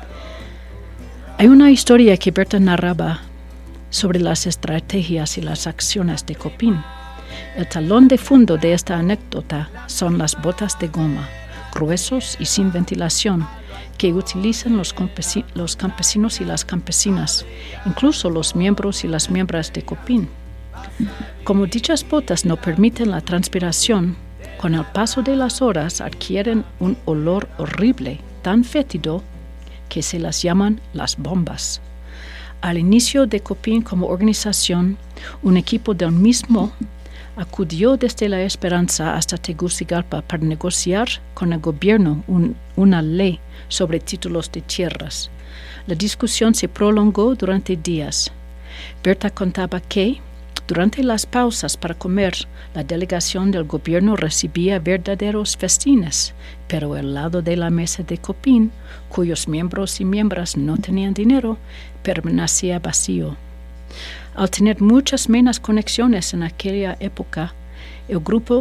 Hay una historia que Berta narraba sobre las estrategias y las acciones de Copín. El talón de fondo de esta anécdota son las botas de goma, gruesos y sin ventilación, que utilizan los, campesi- los campesinos y las campesinas, incluso los miembros y las miembros de Copín. Como dichas botas no permiten la transpiración, con el paso de las horas adquieren un olor horrible, tan fétido, que se las llaman las bombas. Al inicio de Copín como organización, un equipo del mismo acudió desde La Esperanza hasta Tegucigalpa para negociar con el gobierno un, una ley sobre títulos de tierras. La discusión se prolongó durante días. Berta contaba que, durante las pausas para comer, la delegación del gobierno recibía verdaderos festines, pero el lado de la mesa de Copín, cuyos miembros y miembros no tenían dinero, permanecía vacío. Al tener muchas menos conexiones en aquella época, el grupo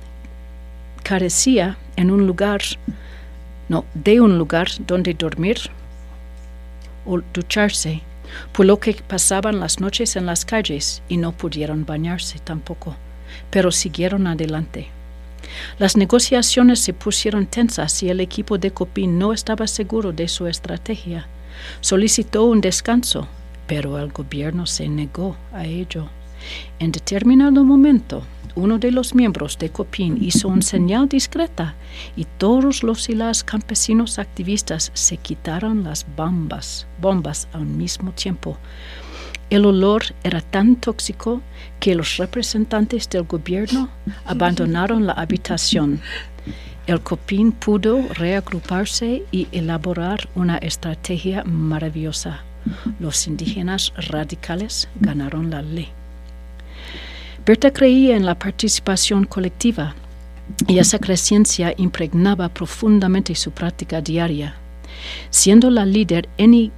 carecía en un lugar, no, de un lugar donde dormir o ducharse, por lo que pasaban las noches en las calles y no pudieron bañarse tampoco, pero siguieron adelante. Las negociaciones se pusieron tensas y el equipo de Copín no estaba seguro de su estrategia. Solicitó un descanso, pero el gobierno se negó a ello. En determinado momento, uno de los miembros de Copín hizo una señal discreta y todos los y las campesinos activistas se quitaron las bombas, bombas al mismo tiempo. El olor era tan tóxico que los representantes del gobierno abandonaron la habitación. El Copín pudo reagruparse y elaborar una estrategia maravillosa. Los indígenas radicales ganaron la ley. Berta creía en la participación colectiva y esa creencia impregnaba profundamente su práctica diaria. Siendo la líder ini-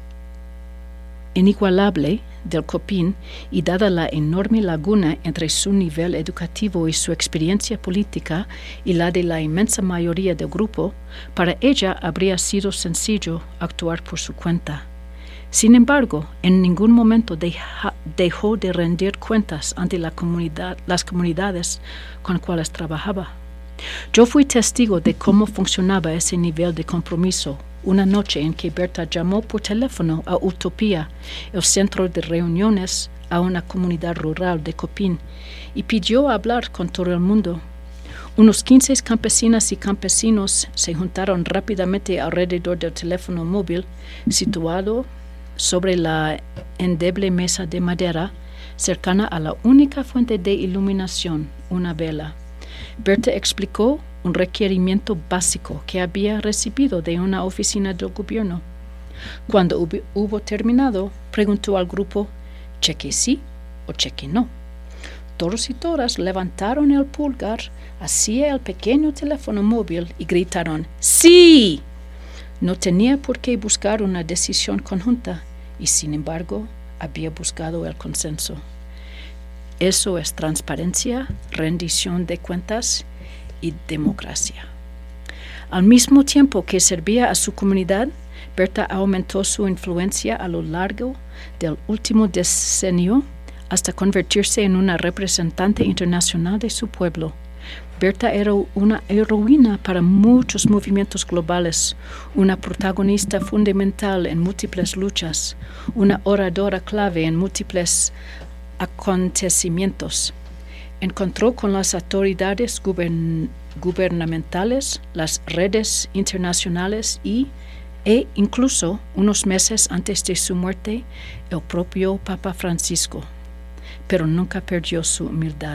inigualable del Copín y dada la enorme laguna entre su nivel educativo y su experiencia política y la de la inmensa mayoría del grupo, para ella habría sido sencillo actuar por su cuenta. Sin embargo, en ningún momento deja, dejó de rendir cuentas ante la comunidad, las comunidades con las cuales trabajaba. Yo fui testigo de cómo funcionaba ese nivel de compromiso una noche en que Berta llamó por teléfono a Utopía, el centro de reuniones a una comunidad rural de Copín, y pidió hablar con todo el mundo. Unos quince campesinas y campesinos se juntaron rápidamente alrededor del teléfono móvil situado sobre la endeble mesa de madera cercana a la única fuente de iluminación, una vela. Berta explicó un requerimiento básico que había recibido de una oficina del gobierno. Cuando hub- hubo terminado, preguntó al grupo, ¿cheque sí o cheque no? Todos y todas levantaron el pulgar hacia el pequeño teléfono móvil y gritaron, ¡sí! No tenía por qué buscar una decisión conjunta y, sin embargo, había buscado el consenso. Eso es transparencia, rendición de cuentas y democracia. Al mismo tiempo que servía a su comunidad, Berta aumentó su influencia a lo largo del último decenio hasta convertirse en una representante internacional de su pueblo. Berta era una heroína para muchos movimientos globales, una protagonista fundamental en múltiples luchas, una oradora clave en múltiples acontecimientos. Encontró con las autoridades gubern- gubernamentales, las redes internacionales y, e incluso, unos meses antes de su muerte, el propio Papa Francisco, pero nunca perdió su humildad.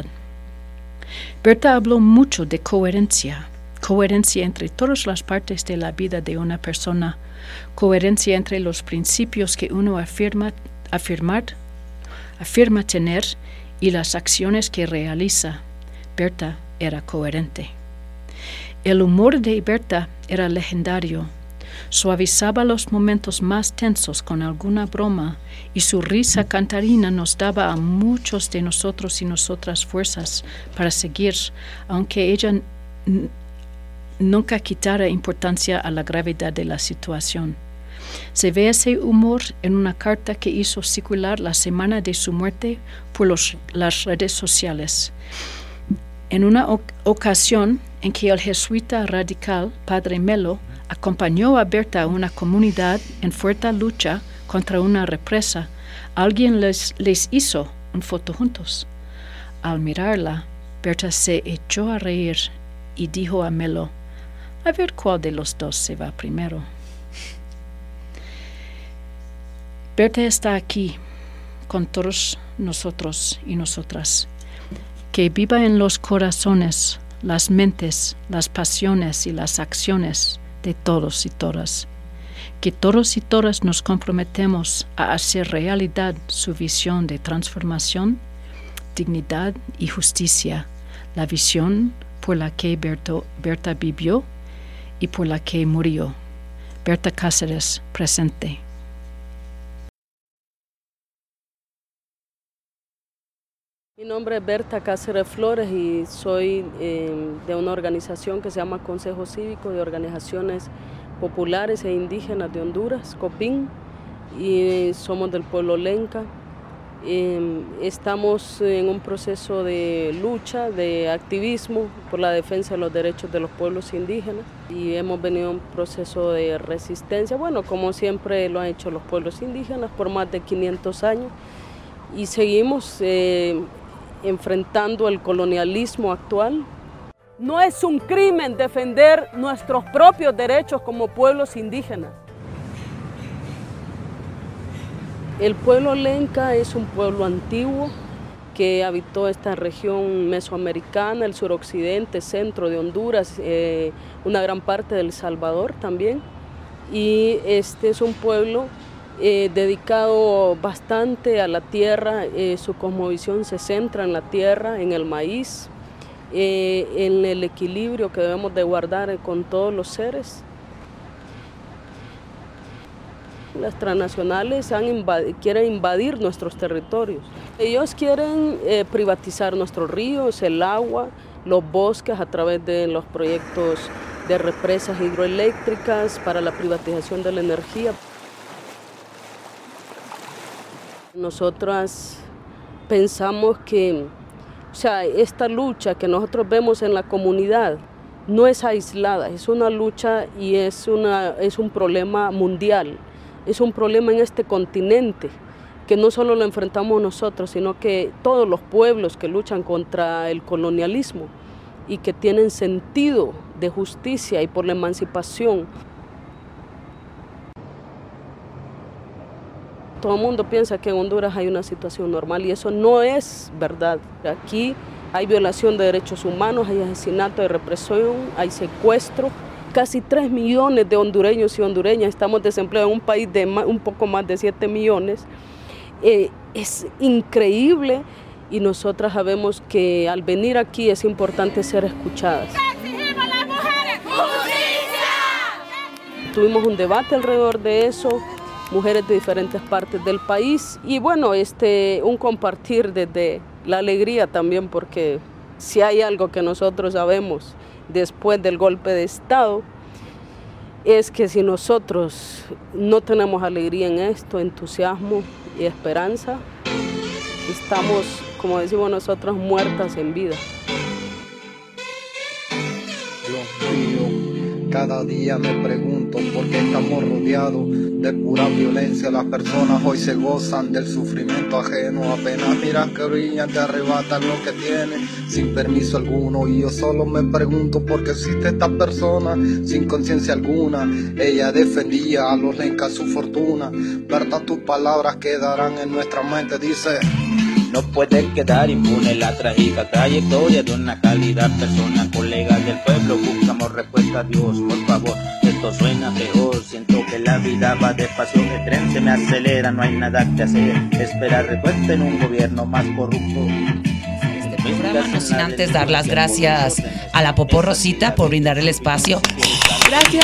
Berta habló mucho de coherencia, coherencia entre todas las partes de la vida de una persona, coherencia entre los principios que uno afirma, afirmar, afirma tener y las acciones que realiza. Berta era coherente. El humor de Berta era legendario. Suavizaba los momentos más tensos con alguna broma y su risa cantarina nos daba a muchos de nosotros y nosotras fuerzas para seguir, aunque ella n- nunca quitara importancia a la gravedad de la situación. Se ve ese humor en una carta que hizo circular la semana de su muerte por los, las redes sociales. En una o- ocasión en que el jesuita radical Padre Melo acompañó a Berta a una comunidad en fuerte lucha contra una represa, alguien les, les hizo una foto juntos. Al mirarla, Berta se echó a reír y dijo a Melo, a ver cuál de los dos se va primero. Berta está aquí con todos nosotros y nosotras. Que viva en los corazones, las mentes, las pasiones y las acciones de todos y todas. Que todos y todas nos comprometemos a hacer realidad su visión de transformación, dignidad y justicia, la visión por la que Berto, Berta vivió y por la que murió. Berta Cáceres, presente. Mi nombre es Berta Cáceres Flores y soy eh, de una organización que se llama Consejo Cívico de Organizaciones Populares e Indígenas de Honduras, COPIN, y somos del pueblo Lenca. Eh, estamos en un proceso de lucha, de activismo por la defensa de los derechos de los pueblos indígenas y hemos venido a un proceso de resistencia, bueno, como siempre lo han hecho los pueblos indígenas por más de quinientos años y seguimos eh, enfrentando el colonialismo actual. No es un crimen defender nuestros propios derechos como pueblos indígenas. El pueblo Lenca es un pueblo antiguo que habitó esta región mesoamericana, el suroccidente, centro de Honduras, eh, una gran parte de El Salvador también. Y este es un pueblo eh, dedicado bastante a la tierra, eh, su cosmovisión se centra en la tierra, en el maíz, eh, en el equilibrio que debemos de guardar con todos los seres. Las transnacionales han invadi- quieren invadir nuestros territorios. Ellos quieren eh, privatizar nuestros ríos, el agua, los bosques a través de los proyectos de represas hidroeléctricas para la privatización de la energía. Nosotras pensamos que, o sea, esta lucha que nosotros vemos en la comunidad no es aislada, es una lucha y es, una, es un problema mundial. Es un problema en este continente, que no solo lo enfrentamos nosotros, sino que todos los pueblos que luchan contra el colonialismo y que tienen sentido de justicia y por la emancipación. Todo el mundo piensa que en Honduras hay una situación normal y eso no es verdad. Aquí hay violación de derechos humanos, hay asesinato, hay represión, hay secuestro. Casi tres millones de hondureños y hondureñas, estamos desempleados en un país de más, un poco más de siete millones. Eh, es increíble y nosotras sabemos que al venir aquí es importante ser escuchadas. ¡Exigimos a las mujeres justicia! Tuvimos un debate alrededor de eso, mujeres de diferentes partes del país y bueno, este, un compartir desde la alegría también porque si hay algo que nosotros sabemos después del golpe de Estado, es que si nosotros no tenemos alegría en esto, entusiasmo y esperanza, estamos, como decimos nosotros, muertas en vida. Dios mío, cada día me pregunto por qué estamos rodeados de pura violencia. Las personas hoy se gozan del sufrimiento ajeno, apenas miran que brillan, te arrebatan lo que tienen sin permiso alguno. Y yo solo me pregunto por qué existe esta persona sin conciencia alguna. Ella defendía a los lencas su fortuna, verdad, tus palabras quedarán en nuestra mente, dice. No puede quedar impune la trágica trayectoria de una calidad persona, colega del pueblo. Buscamos respuesta a Dios, por favor, esto suena peor. Siento que la vida va despacio, el tren se me acelera, no hay nada que hacer. Esperar respuesta en un gobierno más corrupto. Este programa, no sin antes dar las gracias a la Popó Rosita por brindar el espacio. Gracias.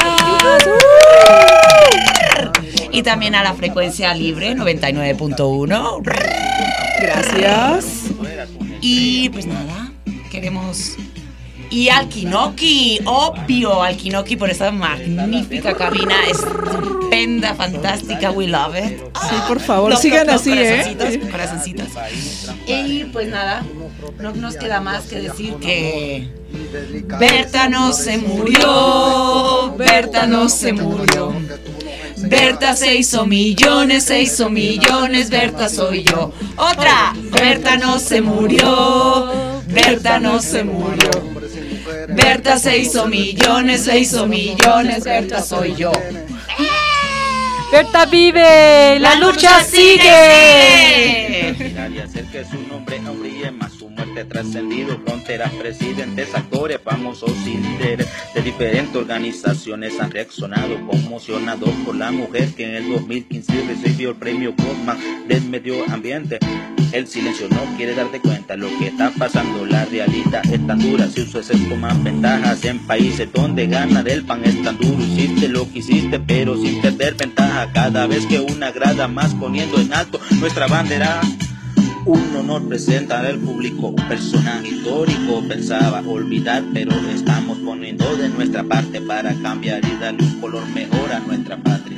Y también a la frecuencia libre noventa y nueve punto uno. Gracias. Y pues nada, queremos... Y al Kinoki, obvio, al Kinoki por esta magnífica cabina, estupenda, fantástica, we love it. Sí, por favor, Plop, sigan plop, así, corazoncitos, ¿eh? Corazoncitos. Y pues nada, no nos queda más que decir que Berta no se murió, Berta no se murió. Berta se hizo millones, se hizo millones, Berta soy yo. Otra, Berta no se murió, Berta no se murió. Berta se hizo millones, se hizo millones, Berta soy yo. Berta vive, la, la lucha, lucha sigue. sigue. Nadie hacer que su nombre aún brille más, su muerte trascendido fronteras, presidentes, actores, famosos y líderes de diferentes organizaciones han reaccionado conmocionados por la mujer que en el dos mil quince recibió el premio Goldman del medio ambiente. El silencio no quiere darte cuenta lo que está pasando, la realidad es tan dura, si usas esto más ventajas en países donde ganar el pan es tan duro. Hiciste lo que hiciste pero sin perder ventaja, cada vez que una grada más poniendo en alto nuestra bandera. Un honor presentar al público un personaje histórico, pensaba olvidar pero estamos poniendo de nuestra parte para cambiar y darle un color mejor a nuestra patria.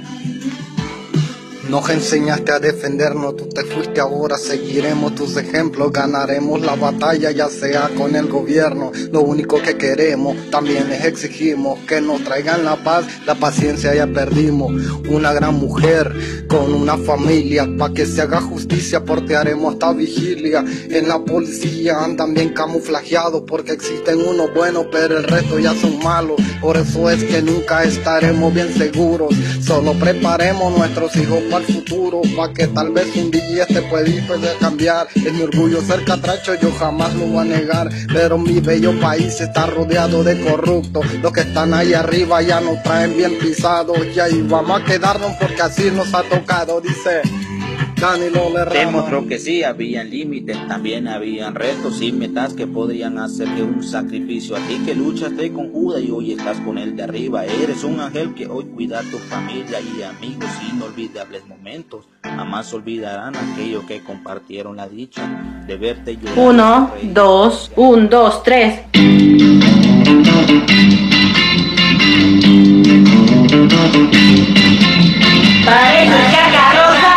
Nos enseñaste a defendernos, tú te fuiste, ahora seguiremos tus ejemplos, ganaremos la batalla ya sea con el gobierno. Lo único que queremos, también les exigimos que nos traigan la paz, la paciencia ya perdimos. Una gran mujer con una familia, pa' que se haga justicia portearemos hasta vigilia. En la policía andan bien camuflajeados porque existen unos buenos pero el resto ya son malos. Por eso es que nunca estaremos bien seguros, solo preparemos nuestros hijos para el futuro, pa' que tal vez un día este pueblito de cambiar. Es mi orgullo ser catracho, yo jamás lo voy a negar, pero mi bello país está rodeado de corruptos. Los que están ahí arriba ya nos traen bien pisados, y ahí vamos a quedarnos porque así nos ha tocado, dice Danilo Lerrama. Demostró que sí habían límites, también habían retos y metas que podrían hacer que un sacrificio. A ti que luchaste con Judas y hoy estás con el de arriba, eres un ángel que hoy cuida a tu familia y amigos, inolvidables momentos jamás olvidarán aquellos que compartieron la dicha de verte llorar. Uno, dos, un, dos, tres. Parece chacarrosa.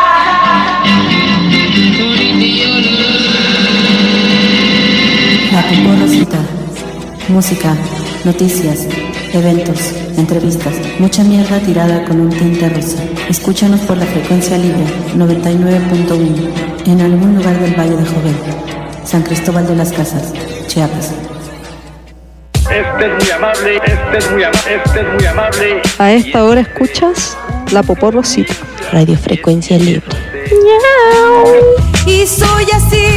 La Poporrosita. Música, noticias, eventos, entrevistas, mucha mierda tirada con un tinte rosa. Escúchanos por la frecuencia libre noventa y nueve punto uno en algún lugar del Valle de Jovel, San Cristóbal de las Casas, Chiapas. Este es muy amable, este es muy amable, este es muy amable. A esta hora escuchas La Poporrosita, radiofrecuencia libre. Y soy así.